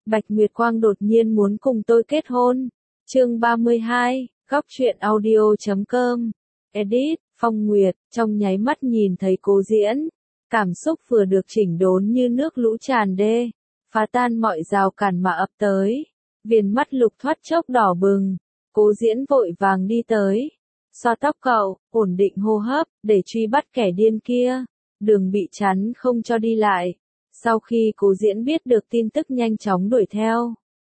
Bạch Nguyệt Quang đột nhiên muốn cùng tôi kết hôn. Chương 32, góc truyện audio.com. Edit, Phong Nguyệt, trong nháy mắt nhìn thấy Cố Diễn. Cảm xúc vừa được chỉnh đốn như nước lũ tràn đê, phá tan mọi rào cản mà ập tới. Viền mắt Lục thoát chốc đỏ bừng. Cố Diễn vội vàng đi tới, xoa tóc cậu, ổn định hô hấp, để truy bắt kẻ điên kia. Đường bị chắn không cho đi lại. Sau khi Cố Diễn biết được tin tức nhanh chóng đuổi theo.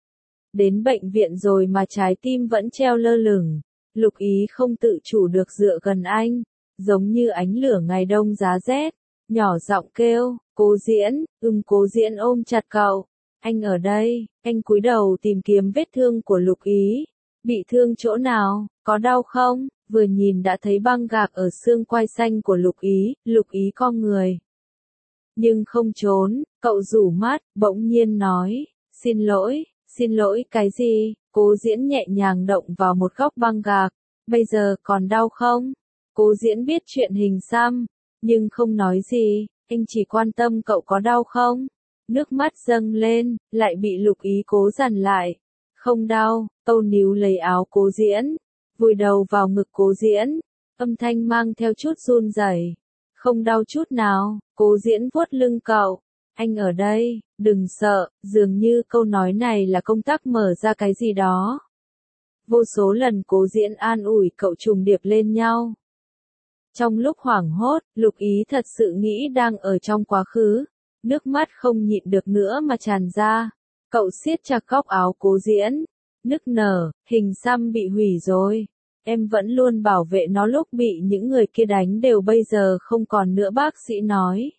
Đến bệnh viện rồi mà trái tim vẫn treo lơ lửng. Lục Ý không tự chủ được dựa gần anh, giống như ánh lửa ngày đông giá rét, nhỏ giọng kêu, Cố Diễn. Cố Diễn ôm chặt cậu. Anh ở đây. Anh cúi đầu tìm kiếm vết thương của Lục Ý. Bị thương chỗ nào, có đau không? Vừa nhìn đã thấy băng gạc ở xương quai xanh của Lục Ý cong người. Nhưng không trốn, cậu rủ mắt, bỗng nhiên nói, xin lỗi cái gì? Cố Diễn nhẹ nhàng động vào một góc băng gạc, bây giờ còn đau không? Cố Diễn biết chuyện hình xăm, nhưng không nói gì, anh chỉ quan tâm cậu có đau không? Nước mắt dâng lên, lại bị Lục Ý cố dằn lại. Không đau, Tâu níu lấy áo Cố Diễn, vùi đầu vào ngực Cố Diễn, âm thanh mang theo chút run rẩy. Không đau chút nào. Cố Diễn vuốt lưng cậu. Anh ở đây, đừng sợ. Dường như câu nói này là công tắc mở ra cái gì đó. Vô số lần Cố Diễn an ủi cậu trùng điệp lên nhau. Trong lúc hoảng hốt, Lục Ý thật sự nghĩ đang ở trong quá khứ. Nước mắt không nhịn được nữa mà tràn ra. Cậu siết chặt góc áo Cố Diễn, nức nở, hình xăm bị hủy rồi. Em vẫn luôn bảo vệ nó lúc bị những người kia đánh đều bây giờ không còn nữa, bác sĩ nói.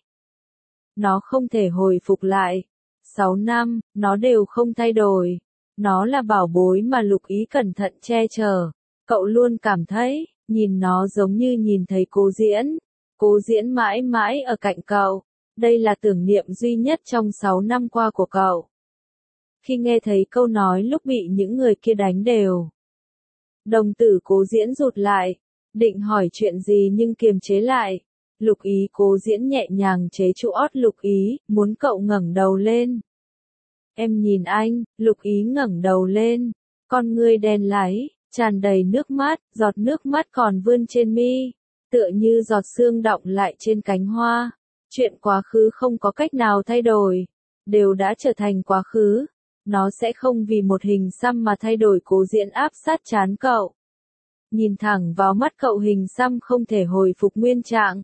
Nó không thể hồi phục lại. 6 năm, nó đều không thay đổi. Nó là bảo bối mà Lục Ý cẩn thận che chở. Cậu luôn cảm thấy, nhìn nó giống như nhìn thấy Cố Diễn. Cố Diễn mãi mãi ở cạnh cậu. Đây là tưởng niệm duy nhất trong 6 năm qua của cậu. Khi nghe thấy câu nói lúc bị những người kia đánh đều. Đồng tử Cố Diễn rụt lại, định hỏi chuyện gì nhưng kiềm chế lại. Lục Ý. Cố Diễn nhẹ nhàng chế trụ ót Lục Ý, muốn cậu ngẩng đầu lên. Em nhìn anh. Lục Ý ngẩng đầu lên, con ngươi đen láy, tràn đầy nước mắt, giọt nước mắt còn vươn trên mi, tựa như giọt sương đọng lại trên cánh hoa. Chuyện quá khứ không có cách nào thay đổi, đều đã trở thành quá khứ. Nó sẽ không vì một hình xăm mà thay đổi. Cố Diễn áp sát trán cậu, nhìn thẳng vào mắt cậu. Hình xăm không thể hồi phục nguyên trạng,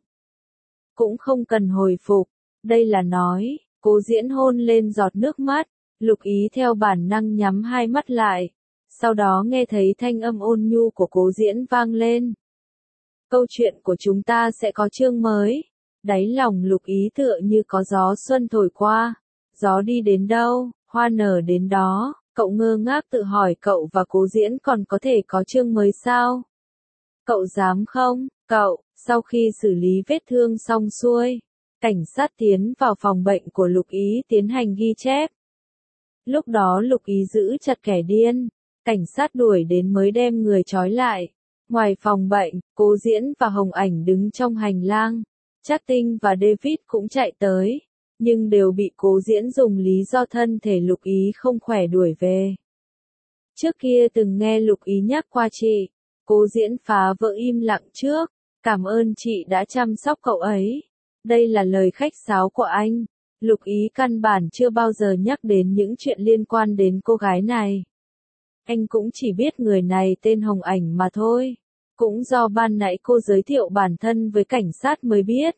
cũng không cần hồi phục. Đây là nói. Cố Diễn hôn lên giọt nước mắt. Lục Ý theo bản năng nhắm hai mắt lại, sau đó nghe thấy thanh âm ôn nhu của Cố Diễn vang lên. Câu chuyện của chúng ta sẽ có chương mới. Đáy lòng Lục Ý tựa như có gió xuân thổi qua. Gió đi đến đâu, hoa nở đến đó. Cậu ngơ ngác tự hỏi cậu và Cố Diễn còn có thể có chương mới sao? Cậu dám không? Cậu. Sau khi xử lý vết thương xong xuôi, cảnh sát tiến vào phòng bệnh của Lục Ý tiến hành ghi chép. Lúc đó Lục Ý giữ chặt kẻ điên, cảnh sát đuổi đến mới đem người trói lại. Ngoài phòng bệnh, Cố Diễn và Hồng Ảnh đứng trong hành lang. Trác Tinh và David cũng chạy tới, nhưng đều bị Cố Diễn dùng lý do thân thể Lục Ý không khỏe đuổi về. Trước kia từng nghe Lục Ý nhắc qua chị. Cố Diễn phá vỡ im lặng trước. Cảm ơn chị đã chăm sóc cậu ấy. Đây là lời khách sáo của anh. Lục Ý căn bản chưa bao giờ nhắc đến những chuyện liên quan đến cô gái này. Anh cũng chỉ biết người này tên Hồng Ảnh mà thôi. Cũng do ban nãy cô giới thiệu bản thân với cảnh sát mới biết.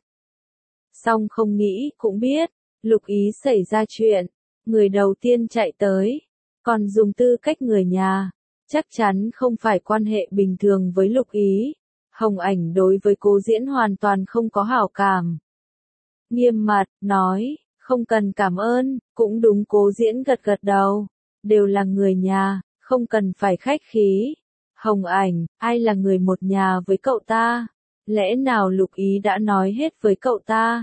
Song không nghĩ cũng biết, Lục Ý xảy ra chuyện. Người đầu tiên chạy tới, còn dùng tư cách người nhà. Chắc chắn không phải quan hệ bình thường với Lục Ý. Hồng Ảnh đối với Cố Diễn hoàn toàn không có hảo cảm. Nghiêm mặt, nói, không cần cảm ơn. Cũng đúng. Cố Diễn gật gật đầu. Đều là người nhà, không cần phải khách khí. Hồng Ảnh, ai là người một nhà với cậu ta? Lẽ nào Lục Ý đã nói hết với cậu ta?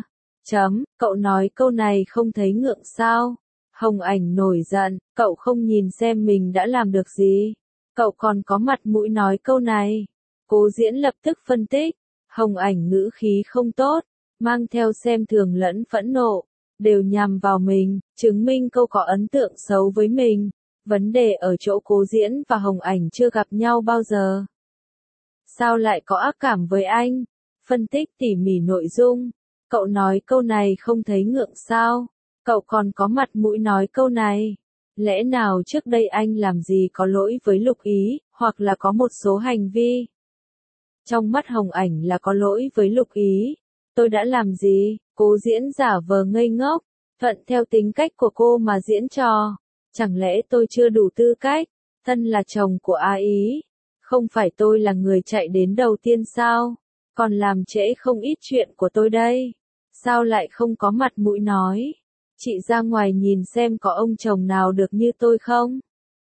Cậu nói câu này không thấy ngượng sao? Hồng Ảnh nổi giận, cậu không nhìn xem mình đã làm được gì? Cậu còn có mặt mũi nói câu này? Cố Diễn lập tức phân tích. Hồng Ảnh ngữ khí không tốt, mang theo xem thường lẫn phẫn nộ. đều nhằm vào mình, chứng minh cô có ấn tượng xấu với mình. Vấn đề ở chỗ Cố Diễn và Hồng Ảnh chưa gặp nhau bao giờ. Sao lại có ác cảm với anh? Phân tích tỉ mỉ nội dung. Cậu nói câu này không thấy ngượng sao? Cậu còn có mặt mũi nói câu này. Lẽ nào trước đây anh làm gì có lỗi với Lục Ý, hoặc là có một số hành vi? Trong mắt Hồng Ảnh là có lỗi với Lục Ý. Tôi đã làm gì? Cố Diễn giả vờ ngây ngốc, thuận theo tính cách của cô mà diễn trò. Chẳng lẽ tôi chưa đủ tư cách? Thân là chồng của A Ý. Không phải tôi là người chạy đến đầu tiên sao? Còn làm trễ không ít chuyện của tôi đây. Sao lại không có mặt mũi nói? Chị ra ngoài nhìn xem có ông chồng nào được như tôi không?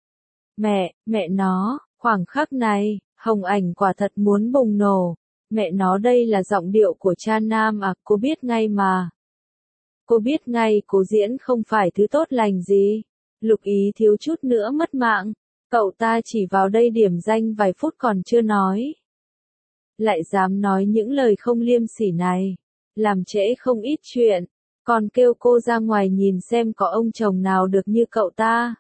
Mẹ nó, khoảng khắc này, Hồng Ảnh quả thật muốn bùng nổ. Mẹ nó, đây là giọng điệu của cha nam à, cô biết ngay mà. Cô biết ngay Cố Diễn không phải thứ tốt lành gì. Lục Ý thiếu chút nữa mất mạng. Cậu ta chỉ vào đây điểm danh vài phút còn chưa nói. Lại dám nói những lời không liêm sỉ này. Làm trễ không ít chuyện. Còn kêu cô ra ngoài nhìn xem có ông chồng nào được như cậu ta.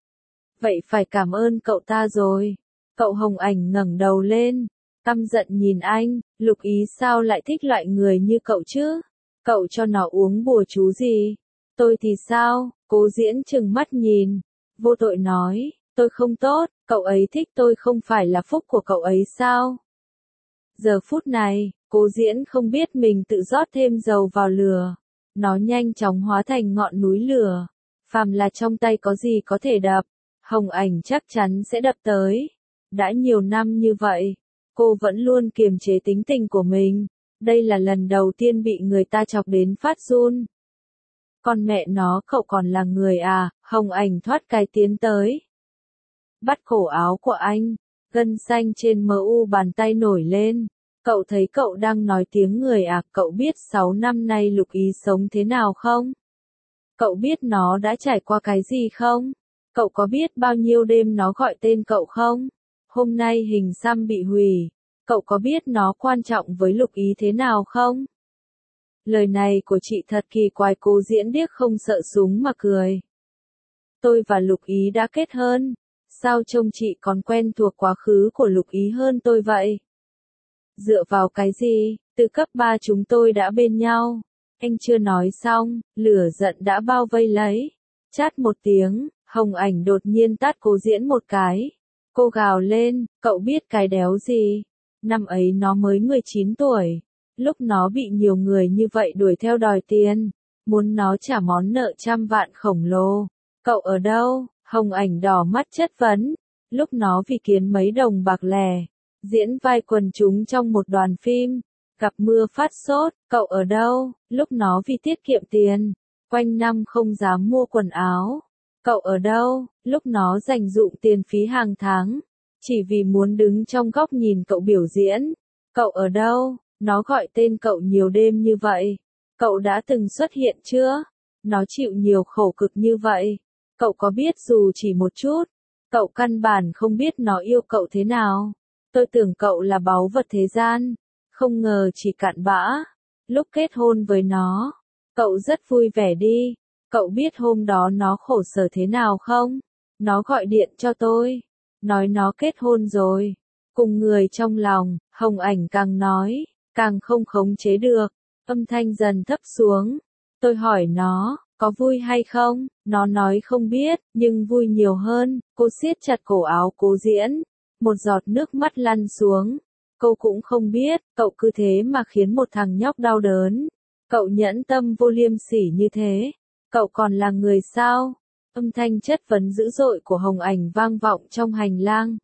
Vậy phải cảm ơn cậu ta rồi. Cậu Hồng Ảnh ngẩng đầu lên, căm giận nhìn anh. Lục Ý sao lại thích loại người như cậu chứ? Cậu cho nó uống bùa chú gì? Tôi thì sao? Cố Diễn trừng mắt nhìn, vô tội nói, tôi không tốt, cậu ấy thích tôi không phải là phúc của cậu ấy sao? Giờ phút này, Cố Diễn không biết mình tự rót thêm dầu vào lửa. Nó nhanh chóng hóa thành ngọn núi lửa. Phàm là trong tay có gì có thể đập, Hồng Ảnh chắc chắn sẽ đập tới. Đã nhiều năm như vậy, cô vẫn luôn kiềm chế tính tình của mình. Đây là lần đầu tiên bị người ta chọc đến phát run. Con mẹ nó, cậu còn là người à? Hồng Ảnh thoát cái tiến tới, bắt cổ áo của anh, gân xanh trên mu bàn tay nổi lên. Cậu thấy cậu đang nói tiếng người à? Cậu biết 6 năm nay Lục Ý sống thế nào không? Cậu biết nó đã trải qua cái gì không? Cậu có biết bao nhiêu đêm nó gọi tên cậu không? Hôm nay hình xăm bị hủy. Cậu có biết nó quan trọng với Lục Ý thế nào không? Lời này của chị thật kỳ quái. Cố Diễn điếc không sợ súng mà cười. Tôi và Lục Ý đã kết hôn. Sao trông chị còn quen thuộc quá khứ của Lục Ý hơn tôi vậy? Dựa vào cái gì? Từ cấp 3 chúng tôi đã bên nhau. Anh chưa nói xong, lửa giận đã bao vây lấy. Chát một tiếng, Hồng Ảnh đột nhiên tát Cố Diễn một cái. Cô gào lên, cậu biết cái đéo gì? Năm ấy nó mới 19 tuổi. Lúc nó bị nhiều người như vậy đuổi theo đòi tiền. Muốn nó trả món nợ trăm vạn khổng lồ. Cậu ở đâu? Hồng Ảnh đỏ mắt chất vấn. Lúc nó vì kiếm mấy đồng bạc lẻ, diễn vai quần chúng trong một đoàn phim, gặp mưa phát sốt. Cậu ở đâu? Lúc nó vì tiết kiệm tiền, quanh năm không dám mua quần áo. Cậu ở đâu? Lúc nó dành dụm tiền phí hàng tháng, chỉ vì muốn đứng trong góc nhìn cậu biểu diễn. Cậu ở đâu? Nó gọi tên cậu nhiều đêm như vậy. Cậu đã từng xuất hiện chưa? Nó chịu nhiều khổ cực như vậy. Cậu có biết dù chỉ một chút? Cậu căn bản không biết nó yêu cậu thế nào. Tôi tưởng cậu là báu vật thế gian. Không ngờ chỉ cặn bã. Lúc kết hôn với nó, cậu rất vui vẻ đi. Cậu biết hôm đó nó khổ sở thế nào không? Nó gọi điện cho tôi, nói nó kết hôn rồi. Cùng người trong lòng, Hồng Ảnh càng nói, càng không khống chế được. Âm thanh dần thấp xuống. Tôi hỏi nó, có vui hay không? Nó nói không biết, nhưng vui nhiều hơn. Cô siết chặt cổ áo Cố Diễn. Một giọt nước mắt lăn xuống. Cô cũng không biết, cậu cứ thế mà khiến một thằng nhóc đau đớn. Cậu nhẫn tâm vô liêm sỉ như thế. Cậu còn là người sao? Âm thanh chất vấn dữ dội của Hồng Ảnh vang vọng trong hành lang.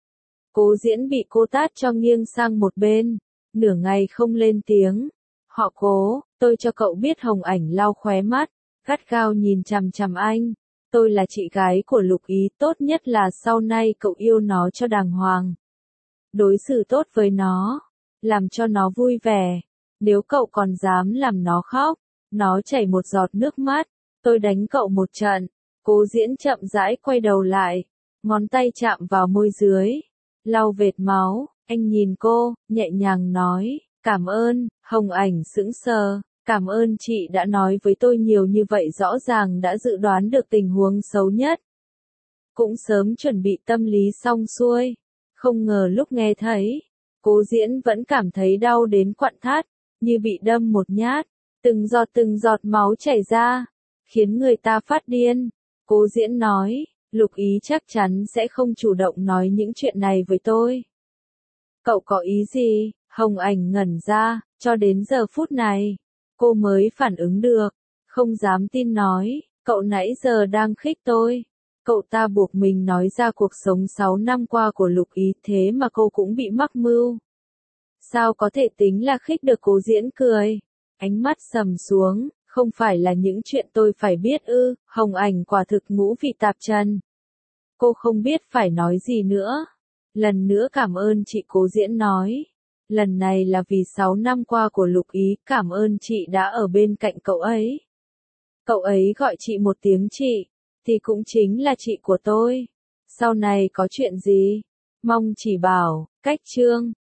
Cố Diễn bị cô tát cho nghiêng sang một bên. Nửa ngày không lên tiếng. Họ Cố, tôi cho cậu biết. Hồng Ảnh lau khóe mắt, gắt gao nhìn chằm chằm anh. Tôi là chị gái của Lục Ý, tốt nhất là sau này cậu yêu nó cho đàng hoàng. Đối xử tốt với nó, làm cho nó vui vẻ. Nếu cậu còn dám làm nó khóc, nó chảy một giọt nước mắt, tôi đánh cậu một trận. Cố Diễn chậm rãi quay đầu lại, ngón tay chạm vào môi dưới, lau vệt máu. Anh nhìn cô, nhẹ nhàng nói, cảm ơn. Hồng Ảnh sững sờ, Cảm ơn chị đã nói với tôi nhiều như vậy, rõ ràng đã dự đoán được tình huống xấu nhất. Cũng sớm chuẩn bị tâm lý xong xuôi. Không ngờ lúc nghe thấy, Cố Diễn vẫn cảm thấy đau đến quặn thắt, như bị đâm một nhát, từng giọt máu chảy ra, khiến người ta phát điên. Cố Diễn nói, Lục Ý chắc chắn sẽ không chủ động nói những chuyện này với tôi. Cậu có ý gì? Hồng Ảnh ngẩn ra, cho đến giờ phút này, cô mới phản ứng được, không dám tin nói, cậu nãy giờ đang khích tôi. Cậu ta buộc mình nói ra cuộc sống 6 năm qua của Lục Ý, thế mà cô cũng bị mắc mưu. Sao có thể tính là khích được? Cố Diễn cười, ánh mắt sầm xuống, không phải là những chuyện tôi phải biết ư? Hồng Ảnh quả thực ngũ vị tạp trần. Cô không biết phải nói gì nữa. Lần nữa cảm ơn chị, Cố Diễn nói. Lần này là vì 6 năm qua của Lục Ý, cảm ơn chị đã ở bên cạnh cậu ấy. Cậu ấy gọi chị một tiếng chị, thì cũng chính là chị của tôi. Sau này có chuyện gì, mong chỉ bảo. Cách chương